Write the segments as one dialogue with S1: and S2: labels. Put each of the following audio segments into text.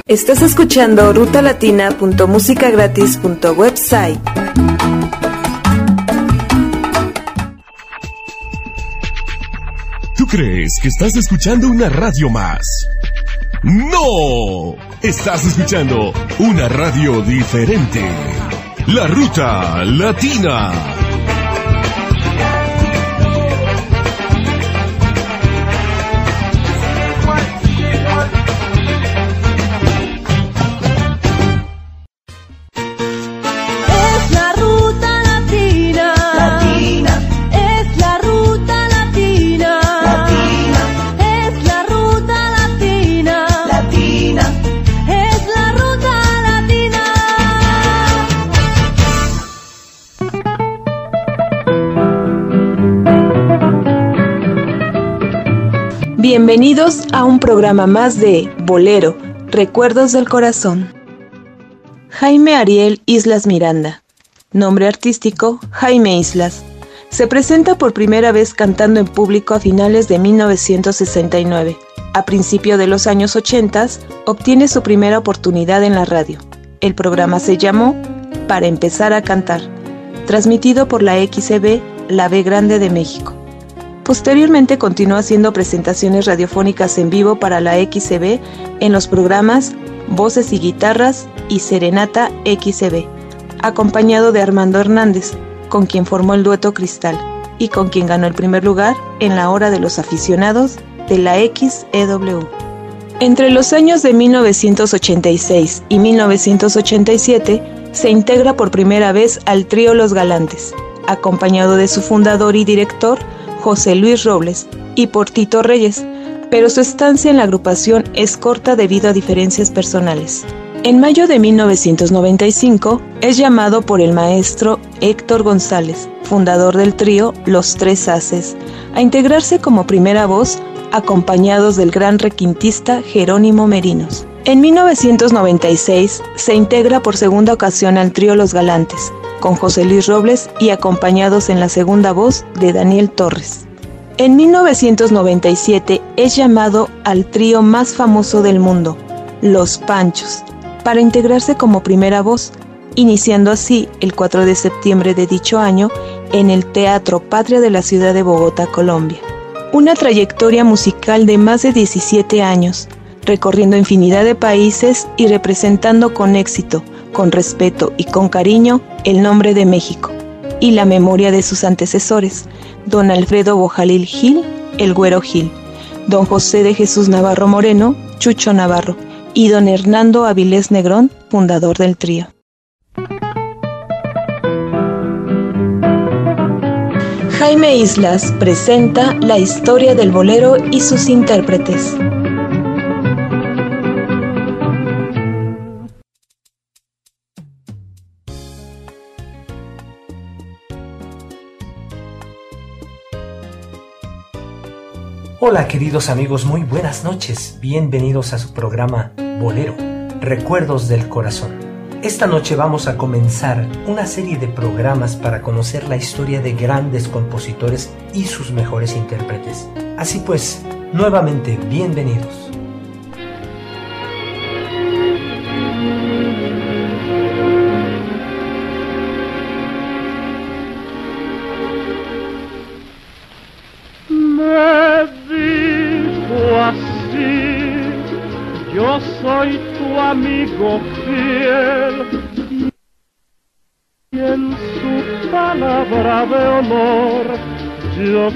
S1: Estás escuchando rutalatina.musicagratis.website.
S2: ¿Tú crees que estás escuchando una radio más? ¡No! Estás escuchando una radio diferente. La Ruta Latina.
S1: Bienvenidos a un programa más de Bolero, Recuerdos del Corazón. Jaime Ariel Islas Miranda, nombre artístico Jaime Islas, se presenta por primera vez cantando en público a finales de 1969. A principios de los años 80 obtiene su primera oportunidad en la radio. El programa se llamó Para Empezar a Cantar, transmitido por la XCB, la B Grande de México. Posteriormente continuó haciendo presentaciones radiofónicas en vivo para la XCB en los programas Voces y Guitarras y Serenata XCB, acompañado de Armando Hernández, con quien formó el dueto Cristal y con quien ganó el primer lugar en la Hora de los Aficionados de la XEW. Entre los años de 1986 y 1987 se integra por primera vez al trío Los Galantes, acompañado de su fundador y director José Luis Robles y por Tito Reyes, pero su estancia en la agrupación es corta debido a diferencias personales. En mayo de 1995 es llamado por el maestro Héctor González, fundador del trío Los Tres Haces, a integrarse como primera voz, acompañados del gran requintista Jerónimo Merinos. En 1996 se integra por segunda ocasión al trío Los Galantes, con José Luis Robles y acompañados en la segunda voz de Daniel Torres. En 1997 es llamado al trío más famoso del mundo, Los Panchos, para integrarse como primera voz, iniciando así el 4 de septiembre de dicho año en el Teatro Patria de la ciudad de Bogotá, Colombia. Una trayectoria musical de más de 17 años, recorriendo infinidad de países y representando con éxito, con respeto y con cariño el nombre de México y la memoria de sus antecesores, don Alfredo Bojalil Gil, el Güero Gil, don José de Jesús Navarro Moreno, Chucho Navarro, y don Hernando Avilés Negrón, fundador del trío. Jaime Islas presenta la historia del bolero y sus intérpretes.
S3: Hola queridos amigos, muy buenas noches. Bienvenidos a su programa Bolero, Recuerdos del Corazón. Esta noche vamos a comenzar una serie de programas para conocer la historia de grandes compositores y sus mejores intérpretes. Así pues, nuevamente, bienvenidos.
S4: Yo soy tu amigo fiel y en su palabra de honor yo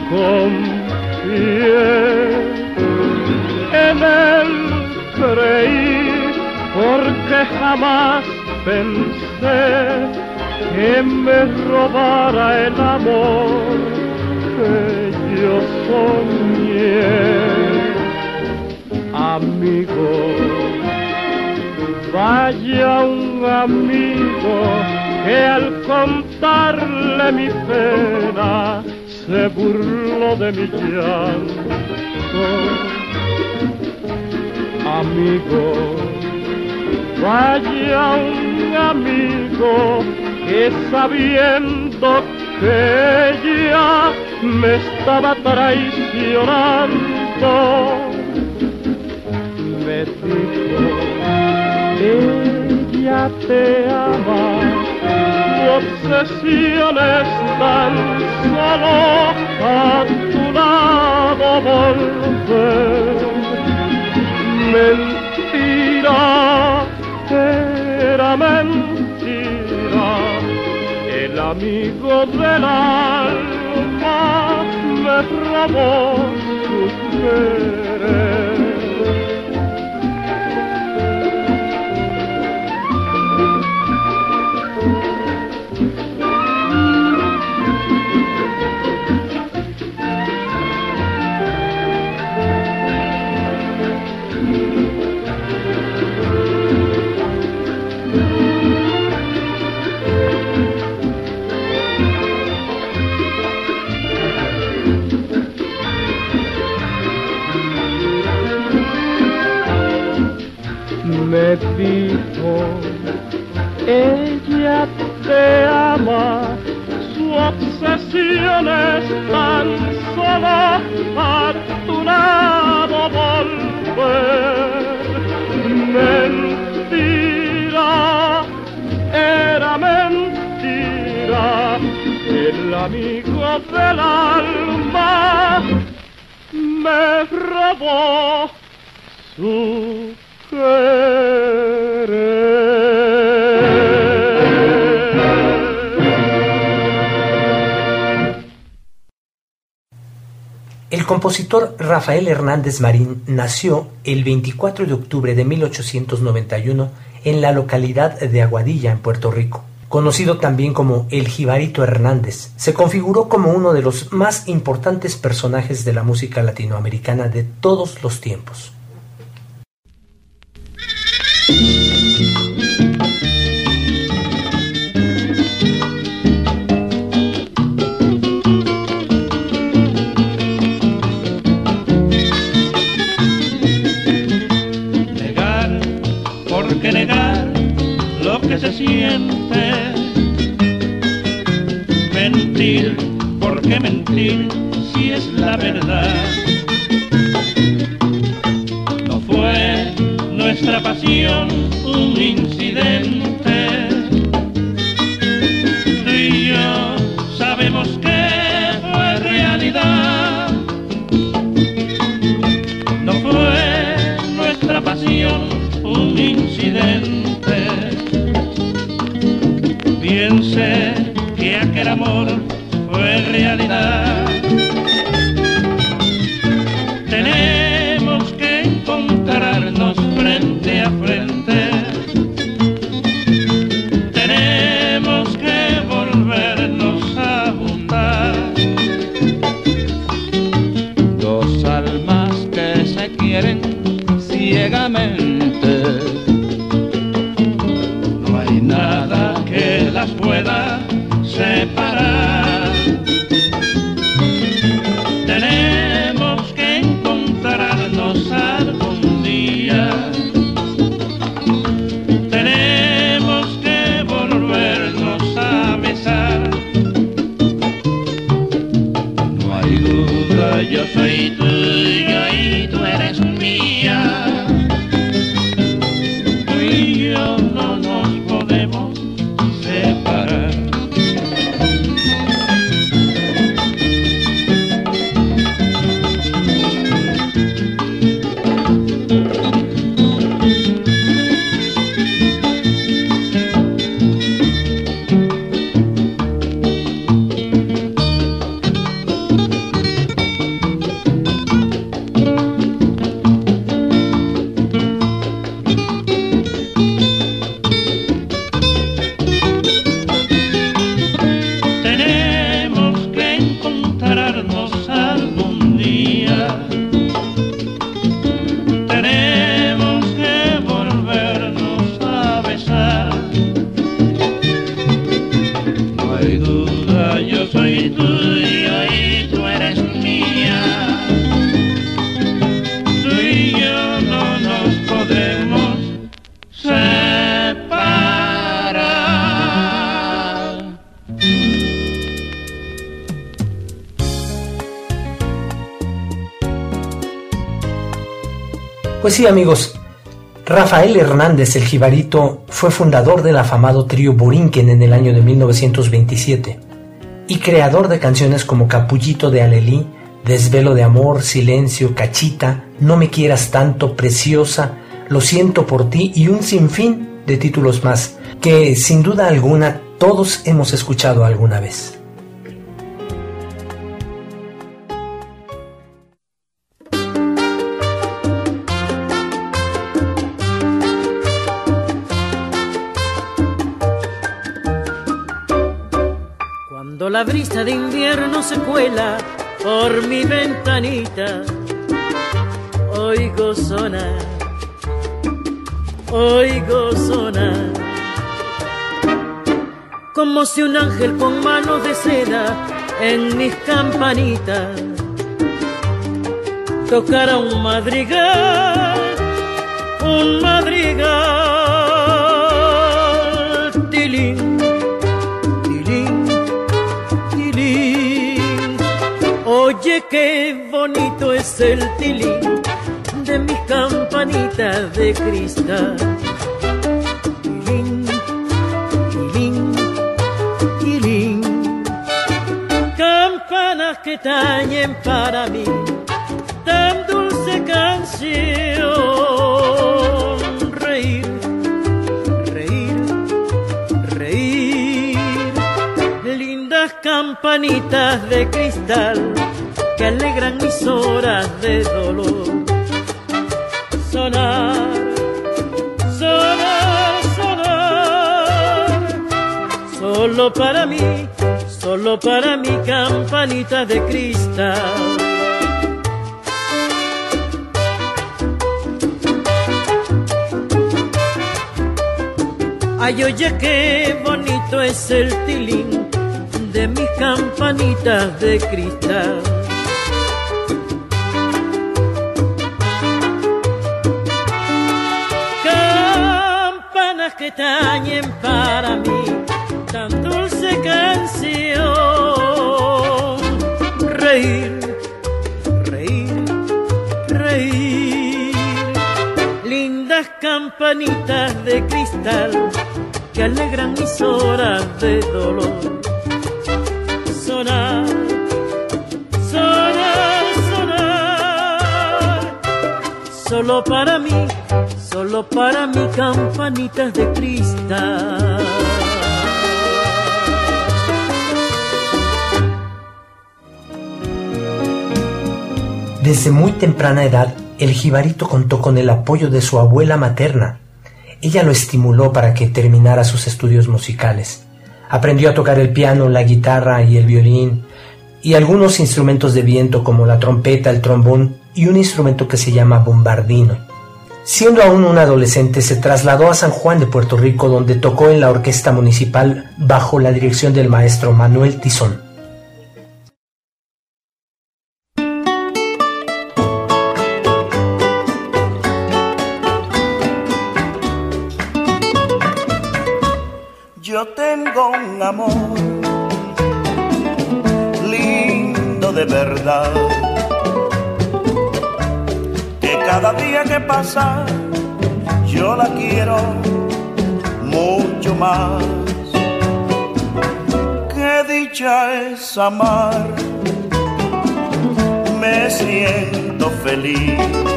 S4: confié. En él creí porque jamás pensé que me robara el amor que yo soñé. Amigo, vaya un amigo que al contarle mi pena se burló de mi llanto. Amigo, vaya un amigo que sabiendo que ella me estaba traicionando, me dijo te ama, tu obsesión es tan solo a tu lado volver. Mentira, era mentira, el amigo del alma me robó su querer. Me dijo, ella te ama, su obsesión es tan solo a tu lado volver. Mentira, era mentira, el amigo del alma me robó su
S3: El compositor Rafael Hernández Marín nació el 24 de octubre de 1891 en la localidad de Aguadilla, en Puerto Rico. Conocido también como El Jibarito Hernández, se configuró como uno de los más importantes personajes de la música latinoamericana de todos los tiempos.
S5: Negar, ¿por qué negar lo que se siente? Mentir, ¿por qué mentir si es la verdad? No fue nuestra pasión un incidente. Tú y yo sabemos que fue realidad. No fue nuestra pasión un incidente. Bien sé que aquel amor fue realidad. Tenemos que encontrarnos frente a frente. Tenemos que volvernos a juntar. Dos almas que se quieren ciegamente. No hay nada que las pueda separar. Tenemos que encontrarnos algún día. Tenemos que volvernos a besar. No hay duda, yo soy tuyo y tú eres mía. Tú y yo no nos podemos separar. Tenemos que encontrarnos algún día. Tenemos que volvernos a besar. No hay duda, yo soy tuyo y tú eres mía. Tú y yo no nos podemos separar.
S3: Pues sí, amigos, Rafael Hernández, el jibarito, fue fundador del afamado trío Borinquen en el año de 1927 y creador de canciones como Capullito de Alelí, Desvelo de Amor, Silencio, Cachita, No me quieras tanto, Preciosa, Lo siento por ti y un sinfín de títulos más que sin duda alguna todos hemos escuchado alguna vez.
S6: Cuando la brisa de invierno se cuela por mi ventanita, oigo sonar como si un ángel con manos de seda en mis campanitas tocara un madrigal, tilín, tilín, tilín. Oye, qué bonito es el tilín de mis campanitas de cristal. Tilín, tilín, tilín. Campanas que tañen para mí tan dulce canción. Reír, reír, reír. Lindas campanitas de cristal que alegran mis horas de dolor. Sonar, sonar, sonar. Solo para mí, campanitas de cristal. Ay, oye, qué bonito es el tilín de mis campanitas de cristal. Campanas que tañen para mí tan dulce canción. Reír, reír, reír. Lindas campanitas de cristal que alegran mis horas de dolor. Sonar, sonar, sonar. Solo para mí, campanitas de cristal.
S3: Desde muy temprana edad, el jibarito contó con el apoyo de su abuela materna. Ella lo estimuló para que terminara sus estudios musicales. Aprendió a tocar el piano, la guitarra y el violín, y algunos instrumentos de viento como la trompeta, el trombón y un instrumento que se llama bombardino. Siendo aún un adolescente, se trasladó a San Juan de Puerto Rico, donde tocó en la orquesta municipal bajo la dirección del maestro Manuel Tizón.
S7: Yo tengo un amor lindo de verdad, que cada día que pasa yo la quiero mucho más. Qué dicha es amar, me siento feliz,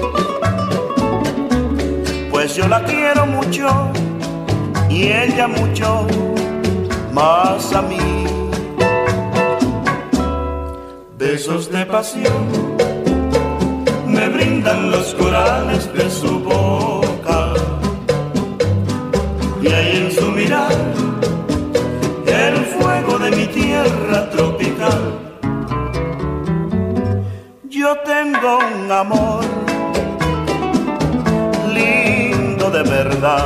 S7: pues yo la quiero mucho y ella mucho más a mí. Besos de pasión me brindan los corales de su boca, y hay en su mirar el fuego de mi tierra tropical. Yo tengo un amor lindo de verdad,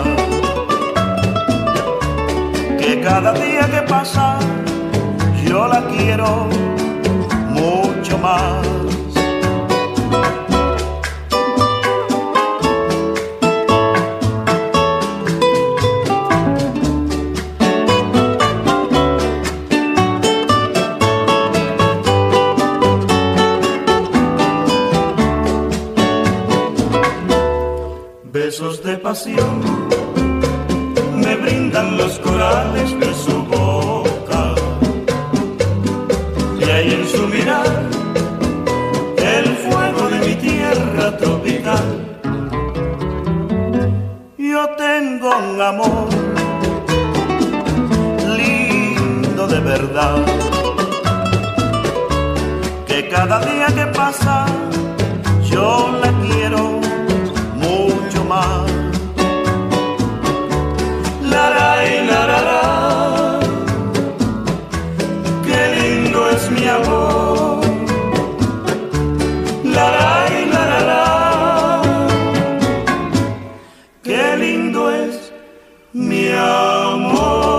S7: que cada día que pasa yo la quiero mucho más. besos de pasión me brindan los corales de su boca, y hay en su mirar el fuego de mi tierra tropical. Yo tengo un amor lindo de verdad, que cada día que pasa yo la quiero mucho más. La, qué lindo es mi amor. La, qué lindo es mi amor.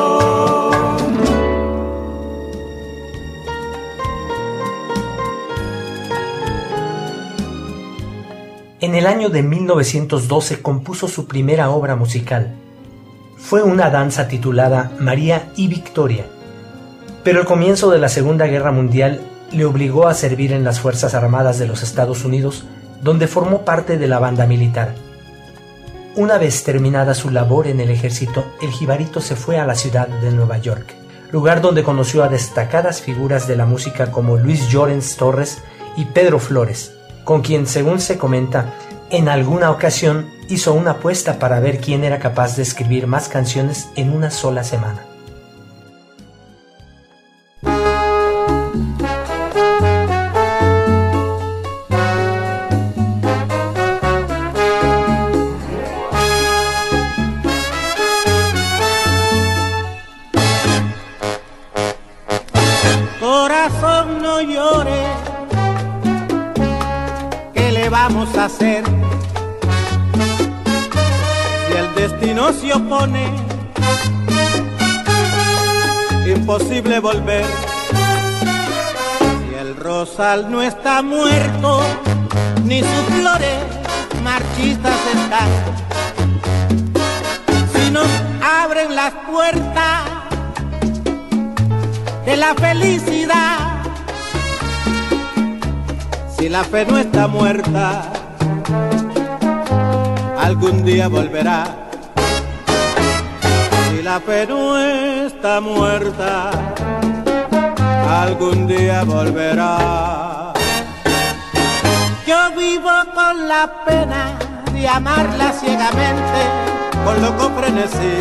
S3: En el año de 1912 compuso su primera obra musical. Fue una danza titulada María y Victoria, pero el comienzo de la Segunda Guerra Mundial le obligó a servir en las Fuerzas Armadas de los Estados Unidos, donde formó parte de la banda militar. Una vez terminada su labor en el ejército, el jibarito se fue a la ciudad de Nueva York, lugar donde conoció a destacadas figuras de la música como Luis Llorens Torres y Pedro Flores, con quien, según se comenta, en alguna ocasión hizo una apuesta para ver quién era capaz de escribir más canciones en una sola semana.
S6: Corazón, no llores, ¿qué le vamos a hacer? Si el destino se opone, imposible volver. Si el rosal no está muerto, ni sus flores marchitas están. Si nos abren las puertas de la felicidad, si la fe no está muerta, algún día volverá. Si la fe no está muerta, algún día volverá. Yo vivo con la pena de amarla ciegamente, con loco frenesí.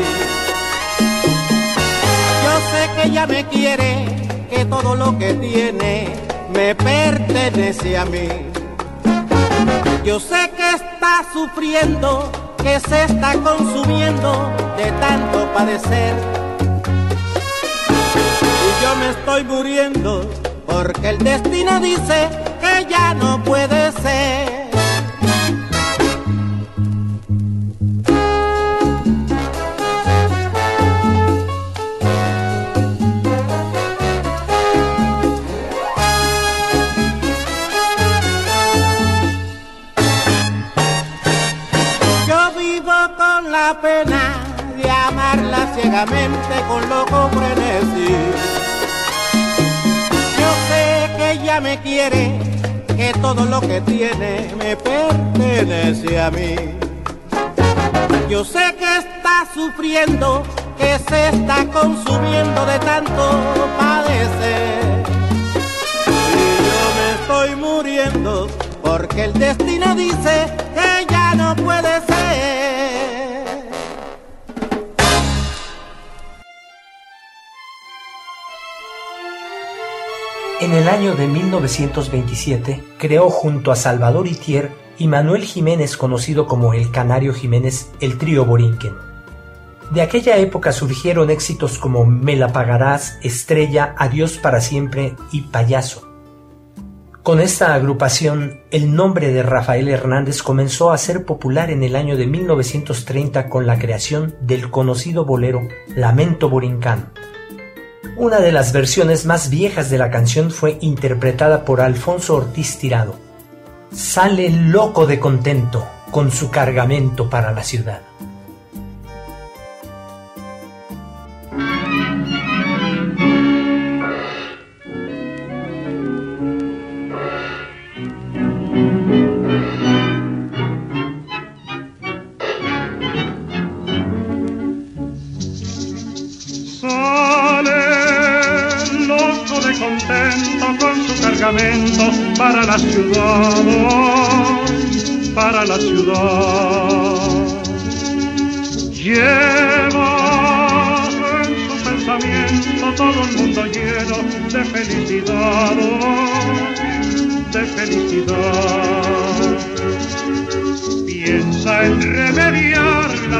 S6: Yo sé que ella me quiere, que todo lo que tiene me pertenece a mí. Yo sé que está sufriendo, que se está consumiendo de tanto padecer. Y yo me estoy muriendo porque el destino dice que ya no puede ser. La pena de amarla ciegamente con loco frenesí. Yo sé que ella me quiere, que todo lo que tiene me pertenece a mí. Yo sé que está sufriendo, que se está consumiendo de tanto padecer. Y yo me estoy muriendo porque el destino dice que ya no puede ser.
S3: En el año de 1927 creó junto a Salvador Itier y Manuel Jiménez, conocido como el Canario Jiménez, el trío Borinquen. De aquella época surgieron éxitos como Me la pagarás, Estrella, Adiós para siempre y Payaso. Con esta agrupación, el nombre de Rafael Hernández comenzó a ser popular en el año de 1930 con la creación del conocido bolero Lamento Borincano. Una de las versiones más viejas de la canción fue interpretada por Alfonso Ortiz Tirado. Sale loco de contento con su cargamento para la ciudad.
S4: cargamento para la ciudad, para la ciudad. Lleva en su pensamiento todo el mundo lleno de felicidad, de felicidad. Piensa en remediar la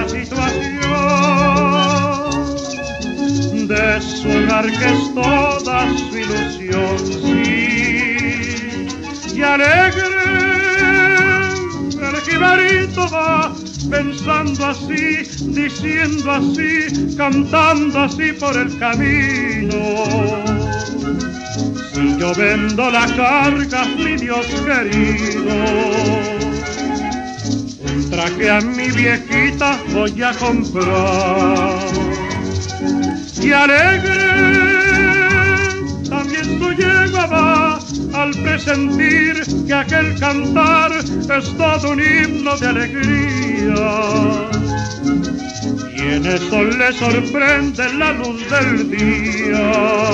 S4: situación de su hogar que es toda su ilusión, sí, y alegre el jibarito va pensando así, diciendo así, cantando así por el camino. Si yo vendo la carga, mi Dios querido, un traje a mi viejita voy a comprar. Y alegre también tu yegua va al presentir que aquel cantar es todo un himno de alegría. Y en eso le sorprende la luz del día.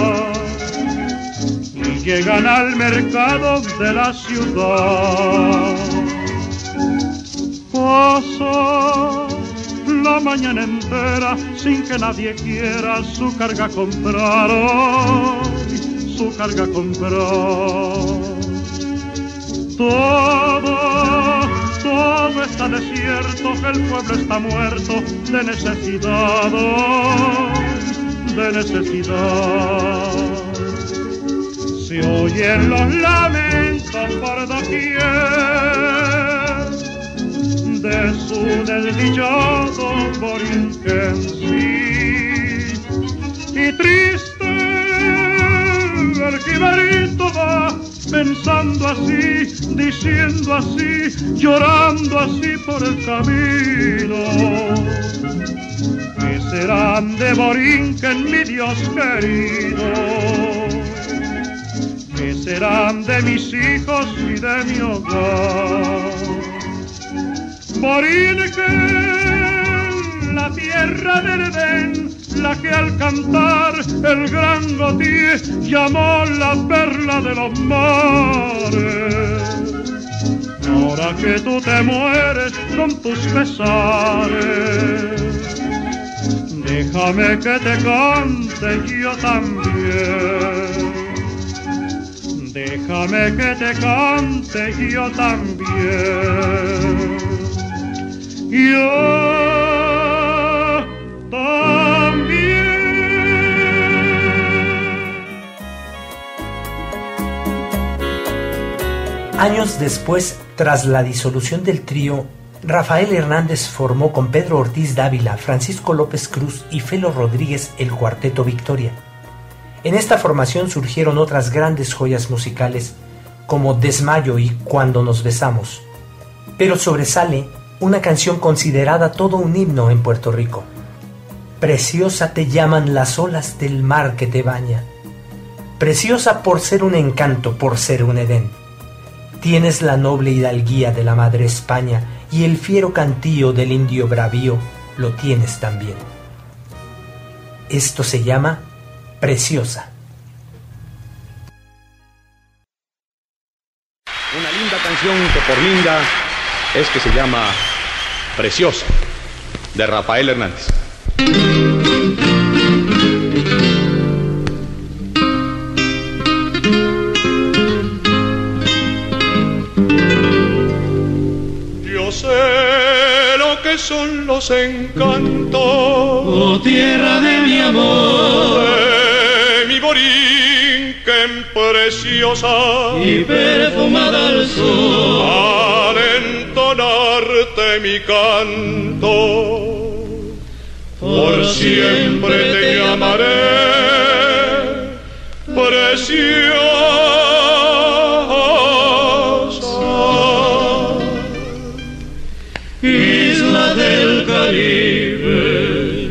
S4: Y llegan al mercado de la ciudad. Pasa la mañana entera sin que nadie quiera su carga comprar, su carga comprar. Todo está desierto, el pueblo está muerto de necesidad, de necesidad. Se oyen los lamentos por doquier de su desdichado Borinquen, sí, y triste el jibarito va pensando así, diciendo así, llorando así por el camino. ¿Qué serán de Borinquen, mi Dios querido? ¿Qué serán de mis hijos y de mi hogar? Borinquen, la tierra del Edén, la que al cantar el gran Gautier llamó la perla de los mares. Ahora que tú te mueres con tus pesares, déjame que te cante yo también. Déjame que te cante yo también. Yo también.
S3: Años después, tras la disolución del trío, Rafael Hernández formó con Pedro Ortiz Dávila, Francisco López Cruz y Felo Rodríguez el Cuarteto Victoria. En esta formación surgieron otras grandes joyas musicales como Desmayo y Cuando nos besamos, pero sobresale una canción considerada todo un himno en Puerto Rico. Preciosa te llaman las olas del mar que te baña, preciosa por ser un encanto, por ser un Edén. Tienes la noble hidalguía de la madre España y el fiero cantillo del indio bravío lo tienes también. Esto se llama Preciosa.
S8: Una linda canción que por linda es que se llama Preciosa, de Rafael Hernández.
S4: Yo sé lo que son los encantos,
S5: oh tierra de mi amor,
S4: de mi Borinquen preciosa
S5: y perfumada al sol.
S4: Al entonarte mi canto, por siempre te llamaré preciosa.
S5: Isla del Caribe,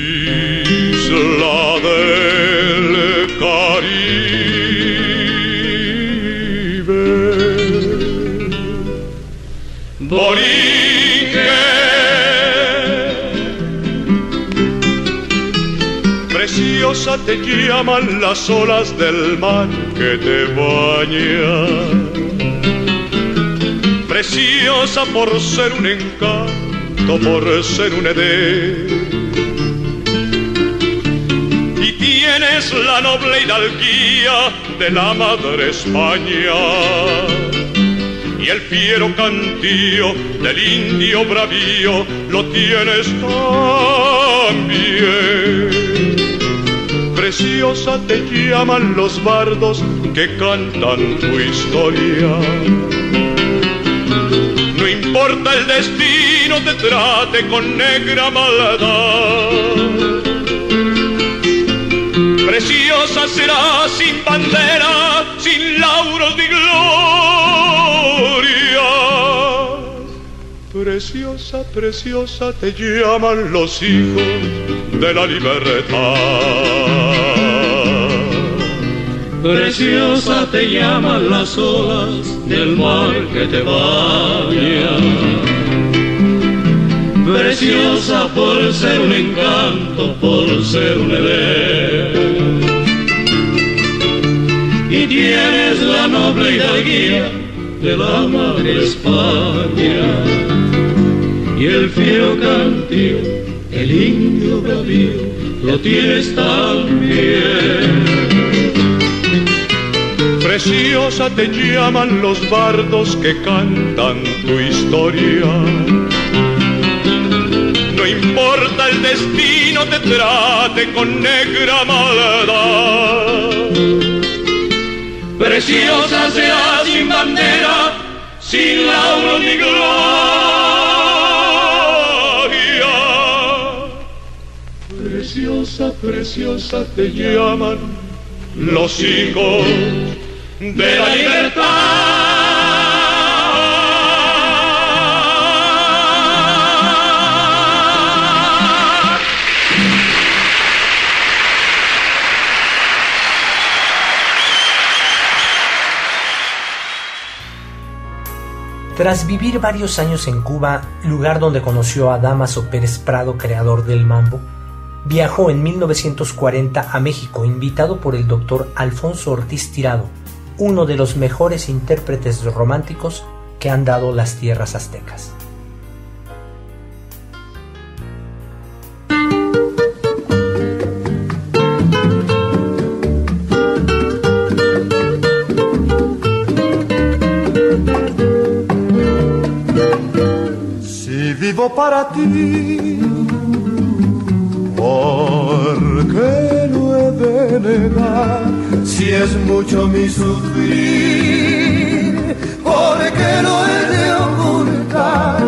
S4: isla del Caribe, Borinquen, preciosa te llaman las olas del mar que te baña, preciosa por ser un encanto, por ser un edén. Y tienes la noble hidalguía de la madre España y el fiero cantío del indio bravío lo tienes también. Preciosa te llaman los bardos que cantan tu historia. No importa el destino te trate con negra maldad, preciosa será sin bandera, sin lauros ni gloria. Preciosa, preciosa te llaman los hijos de la libertad.
S5: Preciosa te llaman las olas del mar que te baña. Preciosa por ser un encanto, por ser un edén. Y tienes la noble hidalguía de la madre España y el fiero cantío, el indio bravío, lo tienes también.
S4: Preciosa te llaman los bardos que cantan tu historia. No importa el destino te trate con negra maldad, preciosa será sin bandera, sin lauro ni gloria. Preciosa, preciosa te llaman los hijos de la libertad.
S3: Tras vivir varios años en Cuba, lugar donde conoció a Dámaso Pérez Prado, creador del mambo, viajó en 1940 a México, invitado por el doctor Alfonso Ortiz Tirado, uno de los mejores intérpretes románticos que han dado las tierras aztecas.
S6: Si vivo para ti, ¿por qué no he de negar? Si es mucho mi sufrir, ¿por qué no he de ocultar?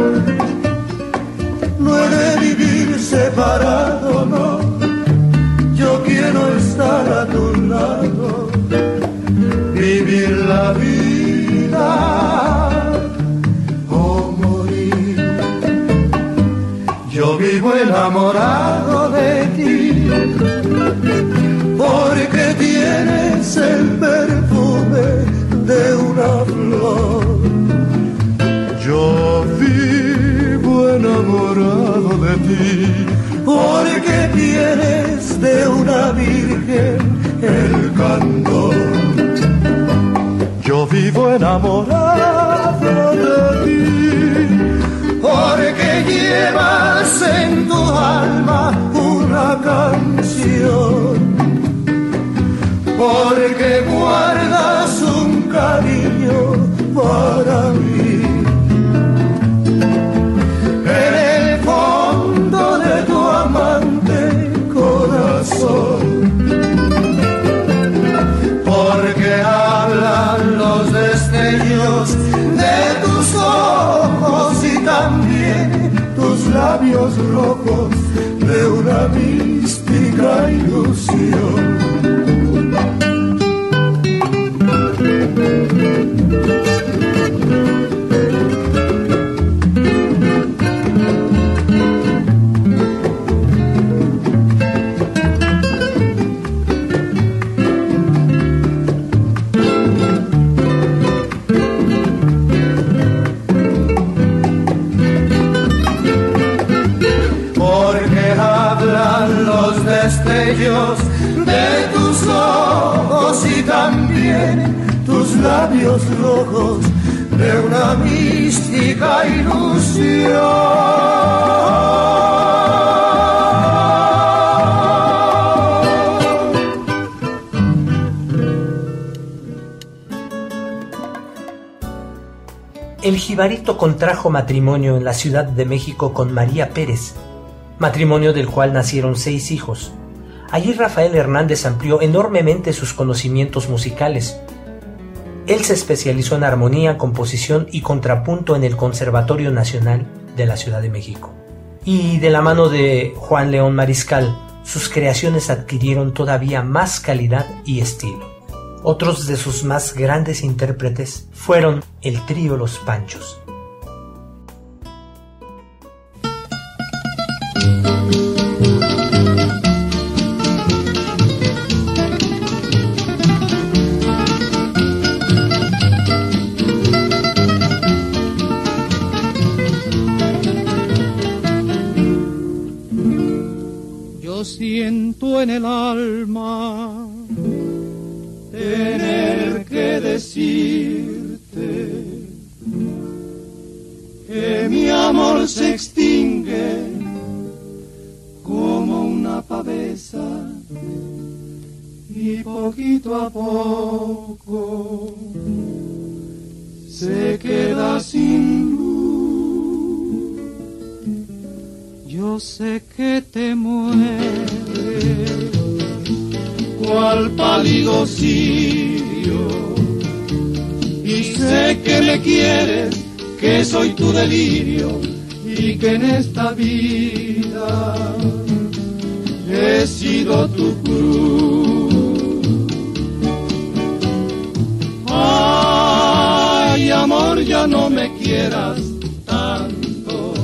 S6: No he de vivir separado, no. Yo quiero estar a tu lado, vivir la vida o morir. Yo vivo enamorado de ti, porque tienes el perfume de una flor. Yo vivo enamorado de ti, porque tienes de una virgen el candor. Yo vivo enamorado de ti, porque llevas en tu alma una canción, porque guardas un cariño para mí. En el fondo de tu amante corazón, porque hablan los destellos de tus ojos y también tus labios rojos de una mística ilusión. Destellos de tus ojos y también
S9: labios rojos de una mística ilusión.
S3: El jibarito contrajo matrimonio en la Ciudad de México con María Pérez, matrimonio del cual nacieron 6 hijos. Allí Rafael Hernández amplió enormemente sus conocimientos musicales. Él se especializó en armonía, composición y contrapunto en el Conservatorio Nacional de la Ciudad de México. Y de la mano de Juan León Mariscal, sus creaciones adquirieron todavía más calidad y estilo. Otros de sus más grandes intérpretes fueron el trío Los Panchos.
S10: Yo siento en el alma tener que decirte que mi amor se extingue como una pavesa y poquito a poco se queda sin luz. Yo sé que te mueres cual pálido cirio, y sé que me quieres, que soy tu delirio, y que en esta vida he sido tu cruz. Ay, amor, ya no me quieras tanto.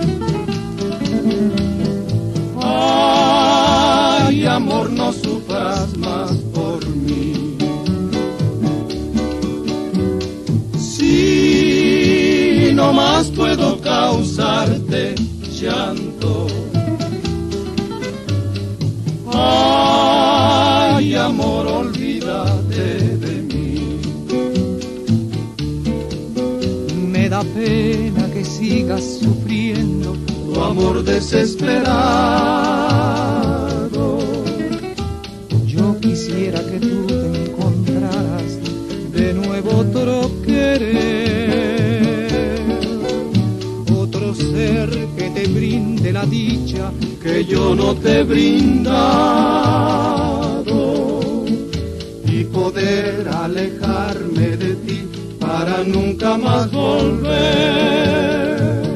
S10: Ay, amor, no sufras más por mí. Si no más puedo causarte llanto. Ay, amor, olvídate de mí. Me da pena que sigas sufriendo tu amor desesperado. Yo quisiera que tú te encontraras de nuevo otro querer, otro ser que te brinde la dicha que yo no te he brindado, y poder alejarme de ti para nunca más volver.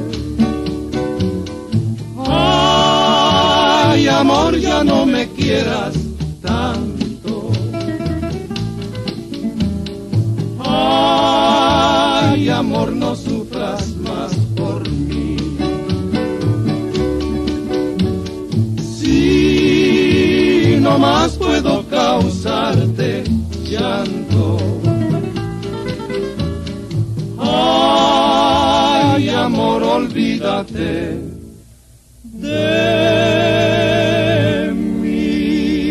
S10: Ay, amor, ya no me quieras tanto. Ay, amor, no sufras más por mí. Si no más puedo causarte llanto. Ay, amor, olvídate de mí.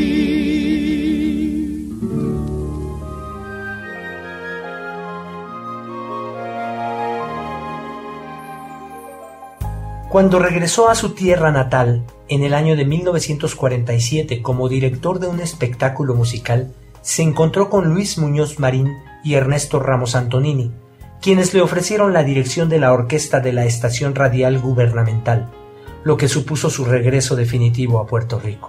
S3: Cuando regresó a su tierra natal, en el año de 1947, como director de un espectáculo musical, se encontró con Luis Muñoz Marín y Ernesto Ramos Antonini, quienes le ofrecieron la dirección de la orquesta de la estación radial gubernamental, lo que supuso su regreso definitivo a Puerto Rico.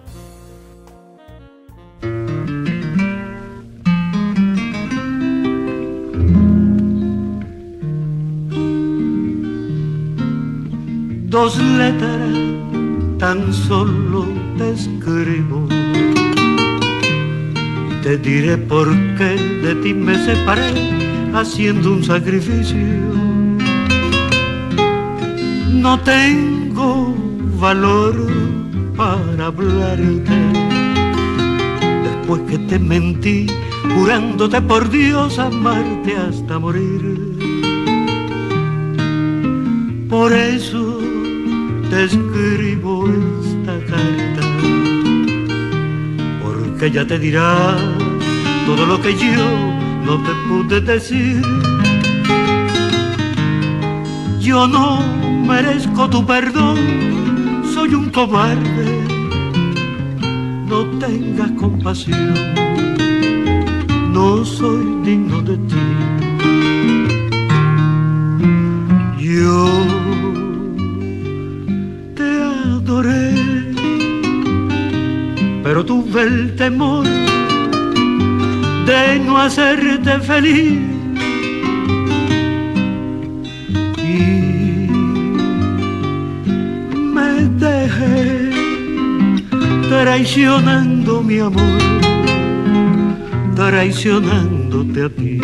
S11: Dos letras tan solo te escribo, y te diré por qué de ti me separé haciendo un sacrificio. No tengo valor para hablarte después que te mentí, jurándote por Dios amarte hasta morir. Por eso te escribo esta carta, porque ella te dirá todo lo que yo no te pude decir. Yo no merezco tu perdón, soy un cobarde, no tengas compasión, no soy digno de ti. Yo te adoré, pero tuve el temor de no hacerte feliz. Y me dejé traicionando mi amor, traicionándote a ti.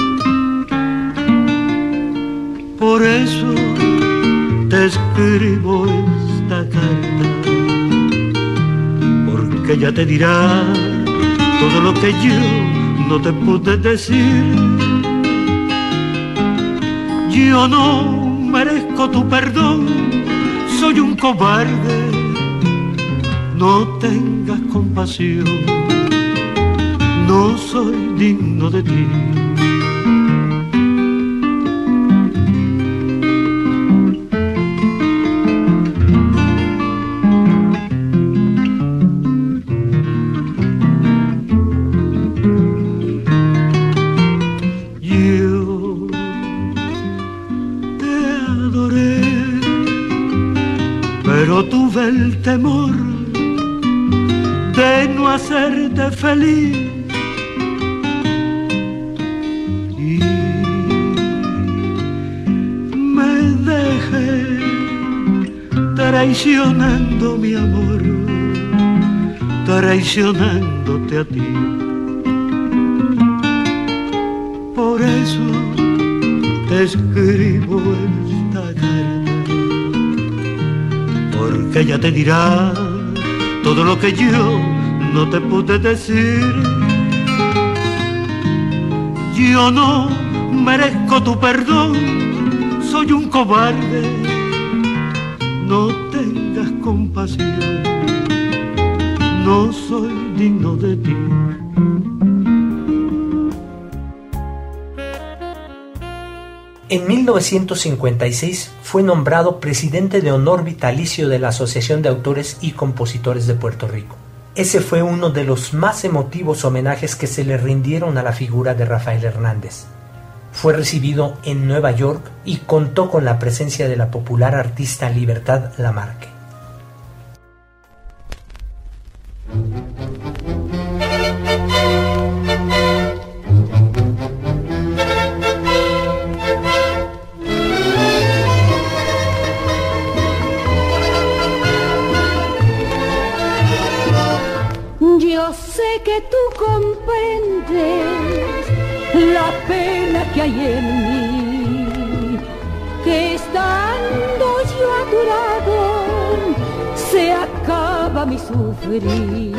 S11: Por eso te escribo esta carta, porque ella te dirá todo lo que yo no te pude decir. Yo no merezco tu perdón, soy un cobarde, no tengas compasión, no soy digno de ti. Tuve el temor de no hacerte feliz y me dejé traicionando mi amor, traicionándote a ti. Por eso te escribo esta carta, porque ella te dirá todo lo que yo no te pude decir. Yo no merezco tu perdón, soy un cobarde, no tengas compasión, no soy digno de ti.
S3: En 1956 fue nombrado presidente de honor vitalicio de la Asociación de Autores y Compositores de Puerto Rico. Ese fue uno de los más emotivos homenajes que se le rindieron a la figura de Rafael Hernández. Fue recibido en Nueva York y contó con la presencia de la popular artista Libertad Lamarque.
S12: Yo sé que tú comprendes la pena que hay en mí, que estando yo a tu lado se acaba mi sufrir.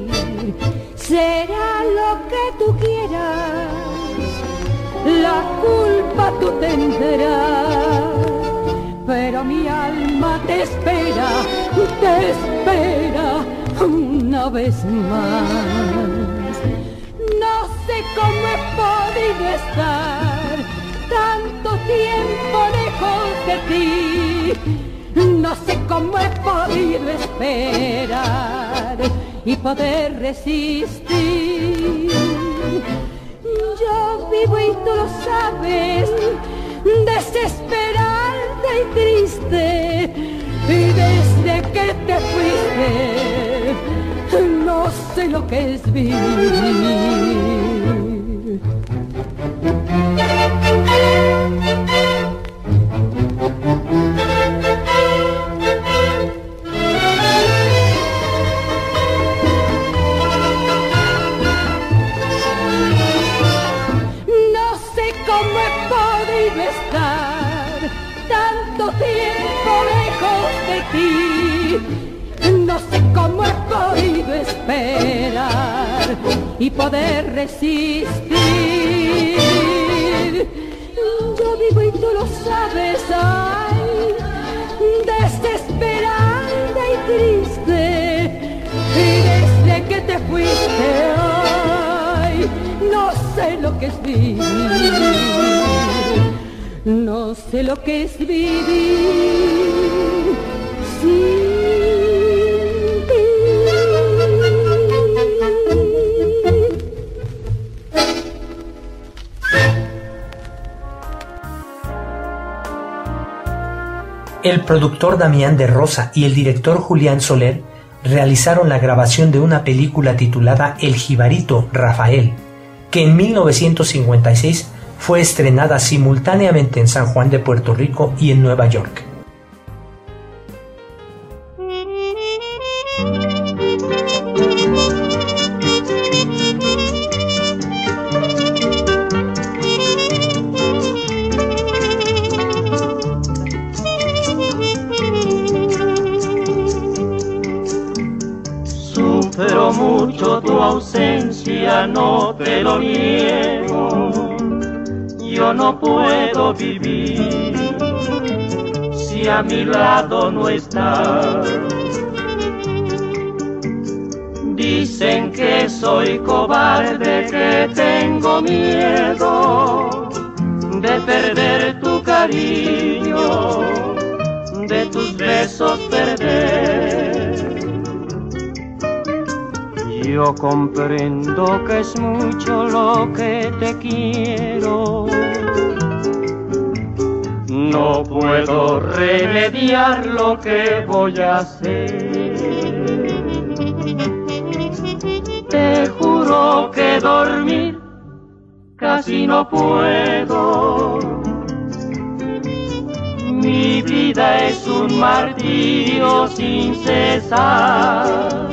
S12: Será lo que tú quieras, la culpa tú tendrás, pero mi alma te espera una vez más. No sé cómo he podido estar tanto tiempo lejos de ti, no sé cómo he podido esperar y poder resistir. Yo vivo y tú lo sabes, desesperada y triste, y desde que te fuiste no sé lo que es vivir. No sé cómo he podido estar tanto tiempo lejos de ti, no sé cómo he podido esperar y poder resistir. Yo vivo y tú lo sabes, ay, desesperada y triste, y desde que te fuiste, ay, no sé lo que es vivir, no sé lo que es vivir sin ti.
S3: El productor Damián de Rosa y el director Julián Soler realizaron la grabación de una película titulada El Jibarito Rafael, que en 1956 fue estrenada simultáneamente en San Juan de Puerto Rico y en Nueva York.
S5: Supero mucho tu ausencia, no te lo niego. Yo no puedo vivir si a mi lado no estás. Dicen que soy cobarde, que tengo miedo de perder tu cariño, de tus besos perder. Yo comprendo que es mucho lo que te quiero. No puedo remediar lo que voy a hacer. Te juro que dormir casi no puedo. Mi vida es un martirio sin cesar.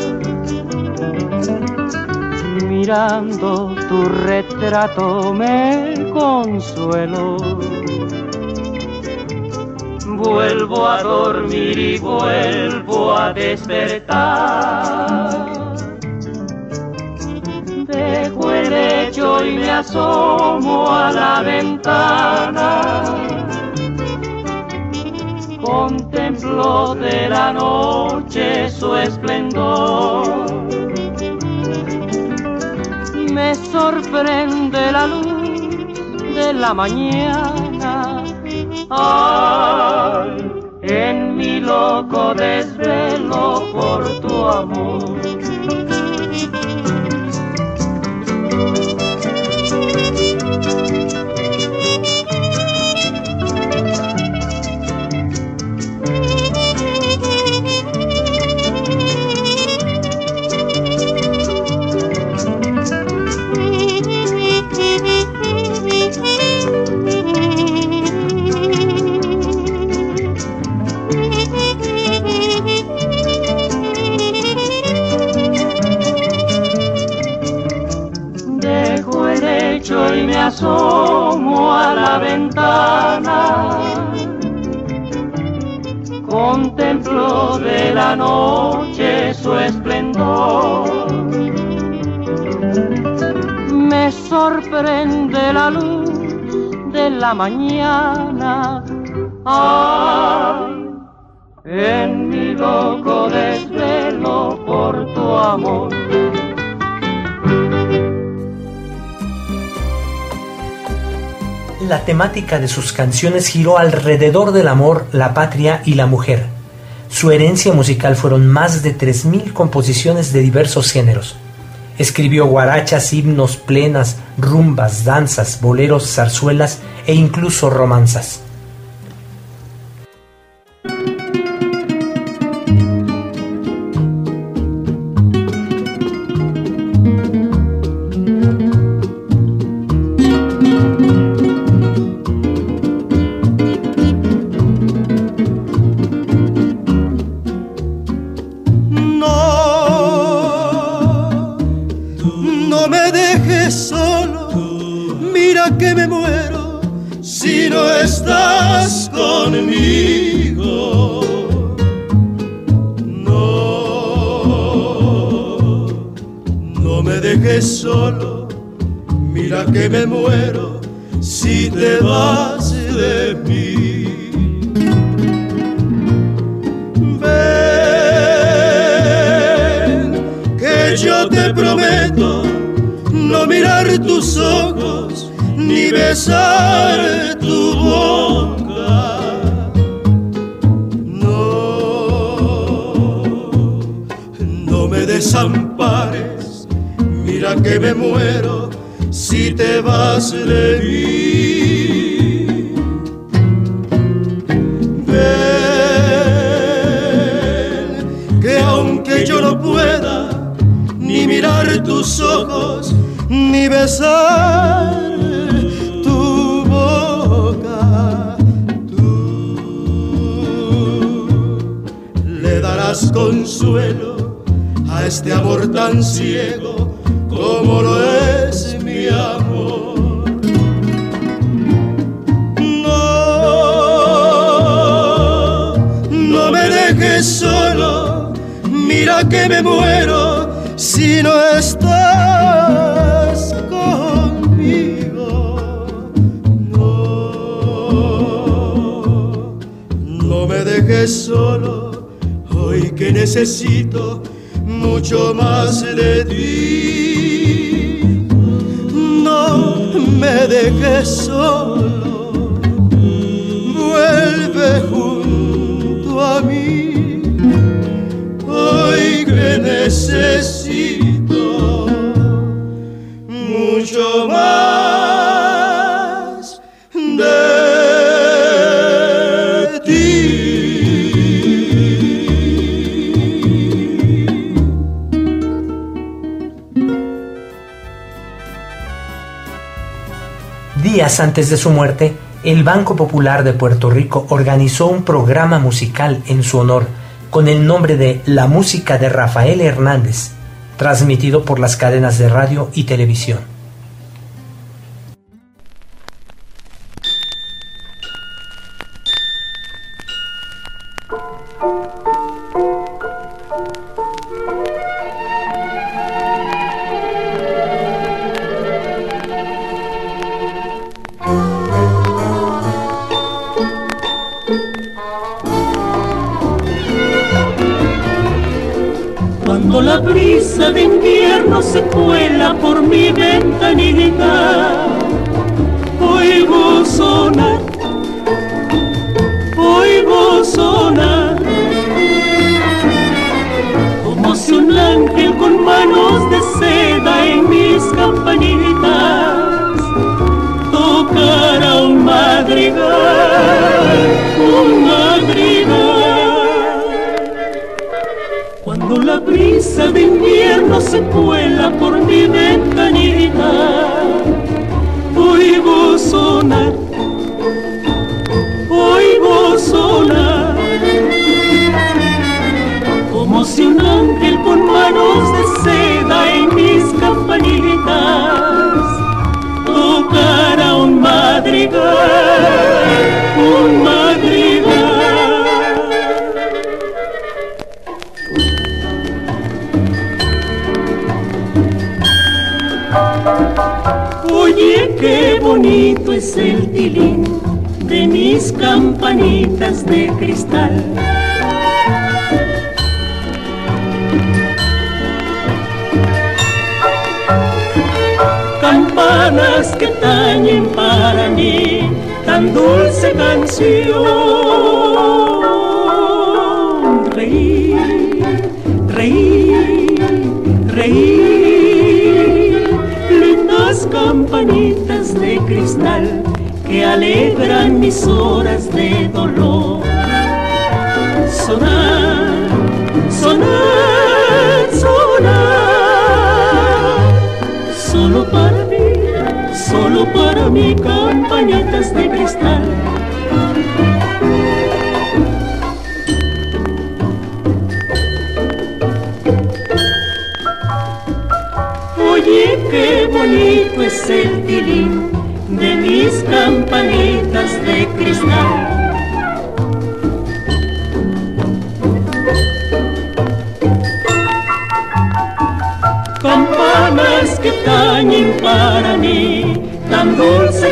S5: Mirando tu retrato me consuelo. Vuelvo a dormir y vuelvo a despertar. Dejo el lecho y me asomo a la ventana. Contemplo de la noche su esplendor. Me sorprende la luz de la mañana. Ay, en mi loco desvelo por tu amor. Y me asomo a la ventana, contemplo de la noche su esplendor. Me sorprende la luz de la mañana. Ay, en mi loco desvelo por tu amor.
S3: La temática de sus canciones giró alrededor del amor, la patria y la mujer. Su herencia musical fueron más de 3,000 composiciones de diversos géneros. Escribió guarachas, himnos, plenas, rumbas, danzas, boleros, zarzuelas e incluso romanzas.
S9: Que me muero si no estás conmigo. No me dejes solo, mira que me muero si te vas de mí. Ven, que yo te prometo no mirar tus ojos ni besar tu boca. No me desampares, mira que me muero si te vas de mí. Ven, que aunque yo no pueda ni mirar tus ojos, ni besar tu boca, tú le darás consuelo a este amor tan ciego como lo es mi amor. No me dejes solo, mira que me muero si no estás conmigo. No me dejes solo, hoy que necesito mucho más de ti. No me dejes solo, vuelve junto a mí, hoy que necesito mucho más de ti.
S3: Días antes de su muerte, el Banco Popular de Puerto Rico organizó un programa musical en su honor con el nombre de La Música de Rafael Hernández, transmitido por las cadenas de radio y televisión.
S13: Cuando la brisa de invierno se cuela por mi ventanita, oigo sonar, como si un ángel con manos de seda en mis campanitas tocara un madrigal, un madrigal. Cuando la brisa de invierno se cuela por mi ventanita, oigo sonar, como si un ángel con manos de seda en mis campanitas tocara un madrigal, un madrigal. Oye, qué bonito es el tilín de mis campanitas de cristal. Campanas que tañen para mí tan dulce canción. Reír, reír, reír, lindas campanitas de cristal que alegran mis horas de dolor. Sonar, sonar, sonar, solo para mí, campanitas de cristal. Oye, qué bonito es el tilín de mis campanitas de cristal. Campanas que tañen para mí tan dulce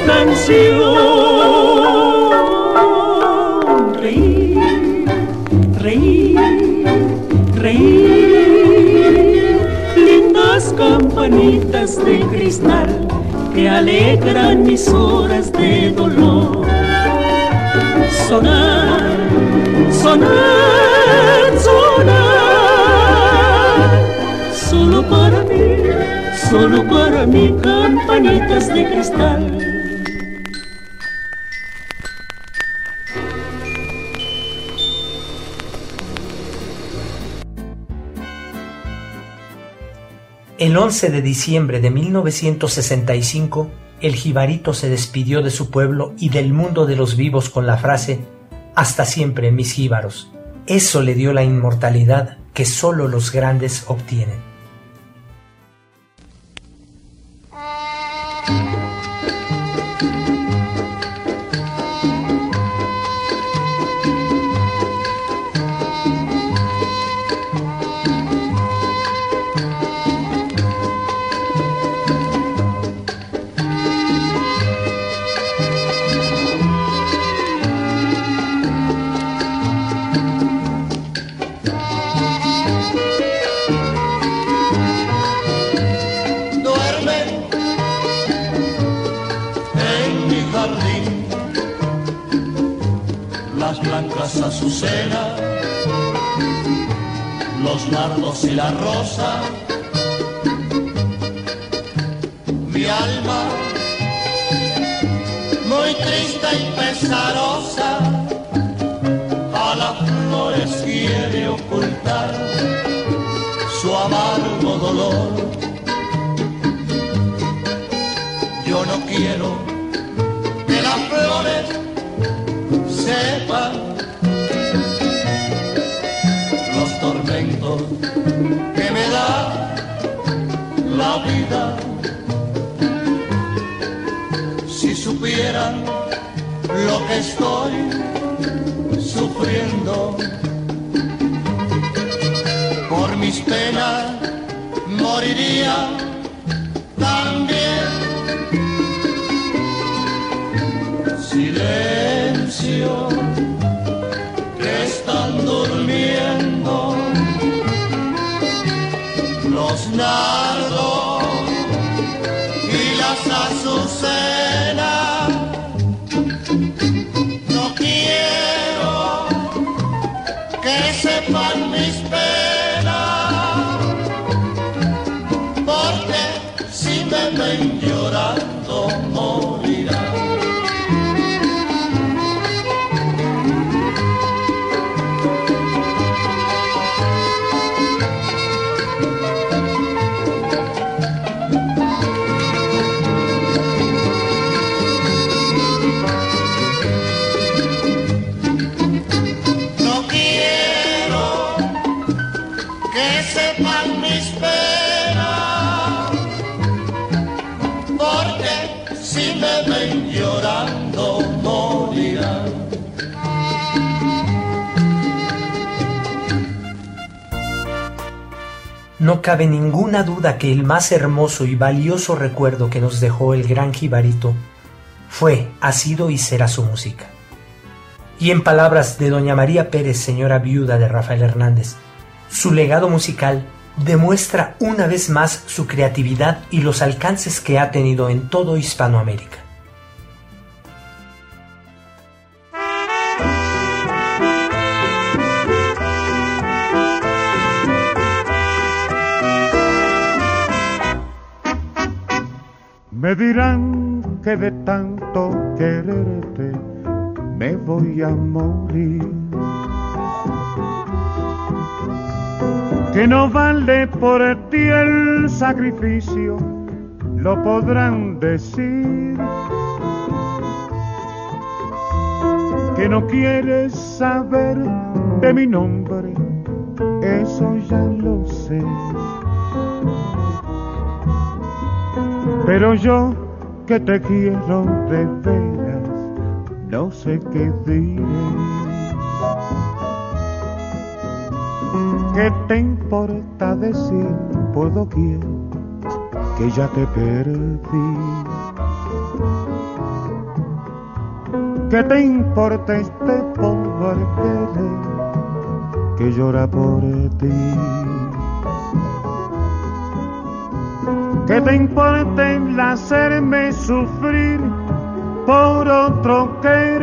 S13: canción. Reír, reír, reír, lindas campanitas campanitas de cristal que alegran mis horas de dolor. Sonar, sonar, sonar, solo para mí, campanitas de cristal.
S3: El 11 de diciembre de 1965, el jibarito se despidió de su pueblo y del mundo de los vivos con la frase «Hasta siempre, mis jíbaros». Eso le dio la inmortalidad que solo los grandes obtienen.
S9: Azucena, los nardos y la rosa, mi alma muy triste y pesarosa a las flores quiere ocultar su amargo dolor. Yo no quiero que las flores sepan tormentos que me da la vida. Si supieran lo que estoy sufriendo, por mis penas moriría también. Silencio, que están durmiendo los nardos y las azucenas. No quiero que sepan mis penas, porque si me ven llorando morirán.
S3: No cabe ninguna duda que el más hermoso y valioso recuerdo que nos dejó el gran jibarito fue, ha sido y será su música. Y en palabras de doña María Pérez, señora viuda de Rafael Hernández, su legado musical demuestra una vez más su creatividad y los alcances que ha tenido en todo Hispanoamérica.
S10: Me dirán que de tanto quererte me voy a morir, que no vale por ti el sacrificio, lo podrán decir, que no quieres saber de mi nombre, eso ya lo sé. Pero yo que te quiero de veras, no sé qué diré. ¿Qué te importa decir por doquier que ya te perdí? ¿Qué te importa este pobre querer que llora por ti?
S4: ¿Qué te importa el hacerme sufrir por otro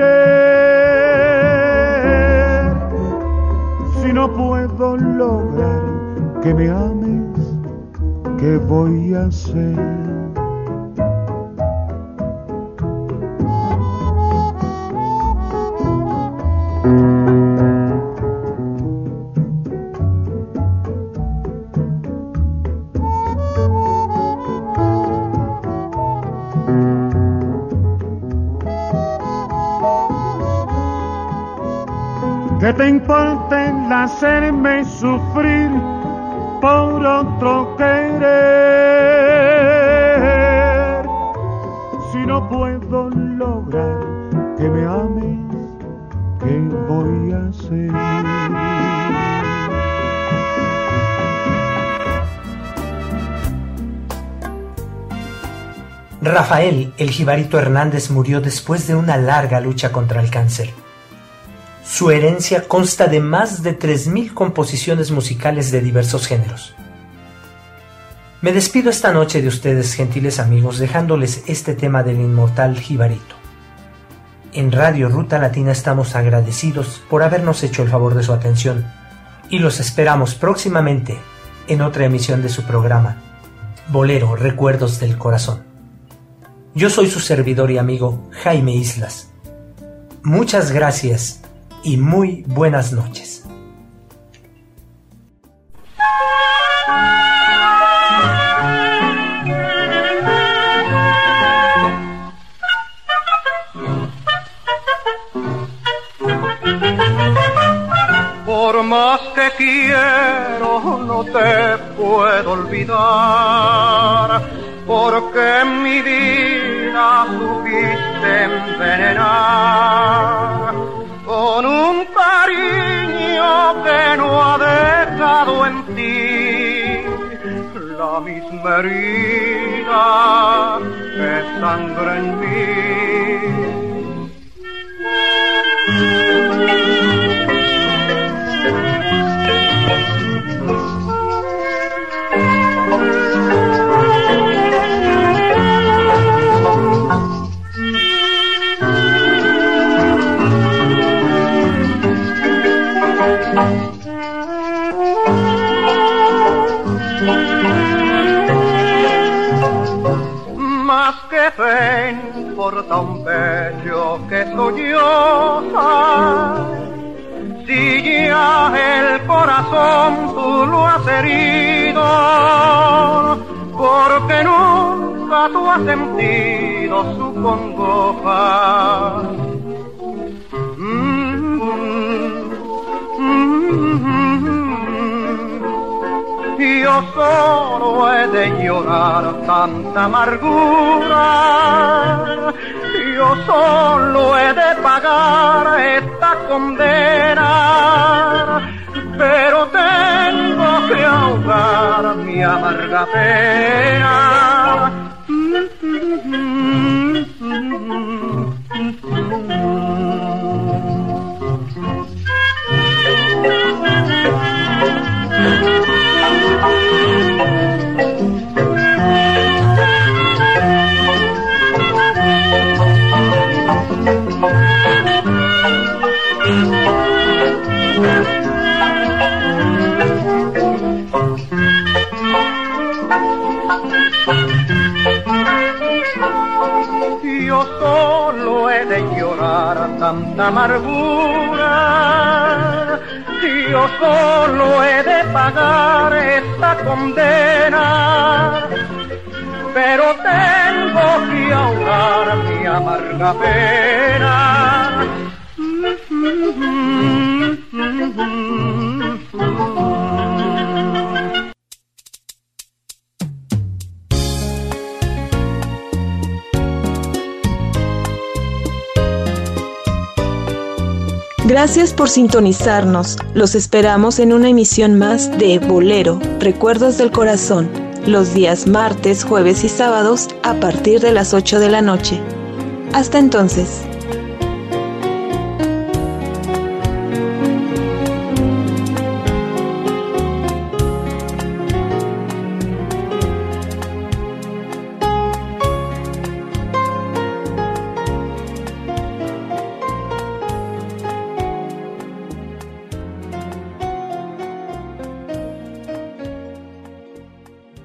S4: querer? Si no puedo lograr que me ames, ¿qué voy a hacer? ¿Qué te importa el hacerme sufrir por otro querer? Si no puedo lograr que me ames, ¿qué voy a hacer?
S3: Rafael El Jibarito Hernández murió después de una larga lucha contra el cáncer. Su herencia consta de más de 3,000 composiciones musicales de diversos géneros. Me despido esta noche de ustedes, gentiles amigos, dejándoles este tema del inmortal Jibarito. En Radio Ruta Latina estamos agradecidos por habernos hecho el favor de su atención y los esperamos próximamente en otra emisión de su programa, Bolero, Recuerdos del Corazón. Yo soy su servidor y amigo Jaime Islas. Muchas gracias y muy buenas noches.
S14: Por más que quiero no te puedo olvidar, porque en mi vida supiste envenenar con un cariño que no ha dejado en ti la misma herida que sangra en mí. Más que fe importa un bello que soy yo, si ya el corazón tú lo has herido, porque nunca tú has sentido su congoja. Yo solo he de llorar tanta amargura, yo solo he de pagar esta condena, pero tengo que ahogar mi amarga pena. Yo solo he de llorar tanta amargura, yo solo he de pagar esta condena, pero tengo que ahogar mi amarga pena.
S1: Gracias por sintonizarnos. Los esperamos en una emisión más de Bolero, Recuerdos del Corazón, los días martes, jueves y sábados a partir de las 8 de la noche. Hasta entonces.